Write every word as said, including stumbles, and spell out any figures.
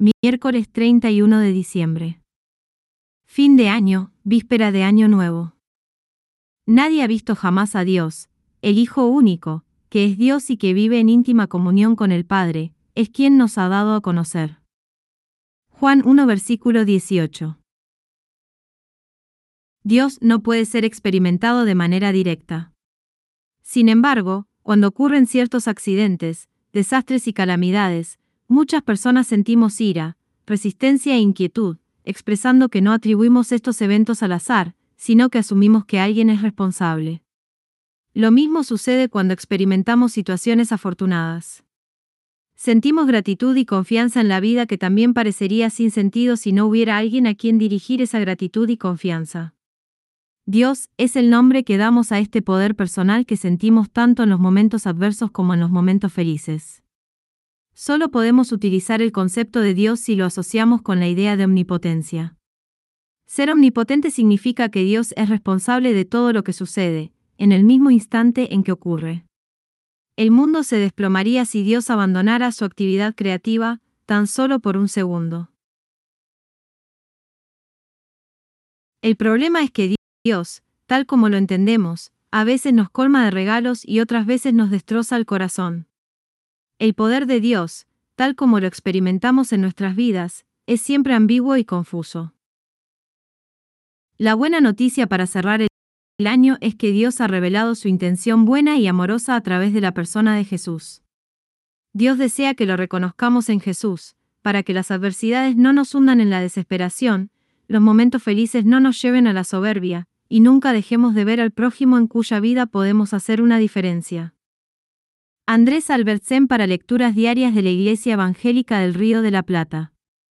Miércoles treinta y uno de diciembre. Fin de año, víspera de Año Nuevo. Nadie ha visto jamás a Dios, el Hijo único, que es Dios y que vive en íntima comunión con el Padre, es quien nos ha dado a conocer. Juan uno versículo dieciocho. Dios no puede ser experimentado de manera directa. Sin embargo, cuando ocurren ciertos accidentes, desastres y calamidades, muchas personas sentimos ira, resistencia e inquietud, expresando que no atribuimos estos eventos al azar, sino que asumimos que alguien es responsable. Lo mismo sucede cuando experimentamos situaciones afortunadas. Sentimos gratitud y confianza en la vida que también parecería sin sentido si no hubiera alguien a quien dirigir esa gratitud y confianza. Dios es el nombre que damos a este poder personal que sentimos tanto en los momentos adversos como en los momentos felices. Solo podemos utilizar el concepto de Dios si lo asociamos con la idea de omnipotencia. Ser omnipotente significa que Dios es responsable de todo lo que sucede, en el mismo instante en que ocurre. El mundo se desplomaría si Dios abandonara su actividad creativa, tan solo por un segundo. El problema es que Dios, tal como lo entendemos, a veces nos colma de regalos y otras veces nos destroza el corazón. El poder de Dios, tal como lo experimentamos en nuestras vidas, es siempre ambiguo y confuso. La buena noticia para cerrar el año es que Dios ha revelado su intención buena y amorosa a través de la persona de Jesús. Dios desea que lo reconozcamos en Jesús, para que las adversidades no nos hundan en la desesperación, los momentos felices no nos lleven a la soberbia, y nunca dejemos de ver al prójimo en cuya vida podemos hacer una diferencia. Andrés Albertsen para Lecturas Diarias de la Iglesia Evangélica del Río de la Plata.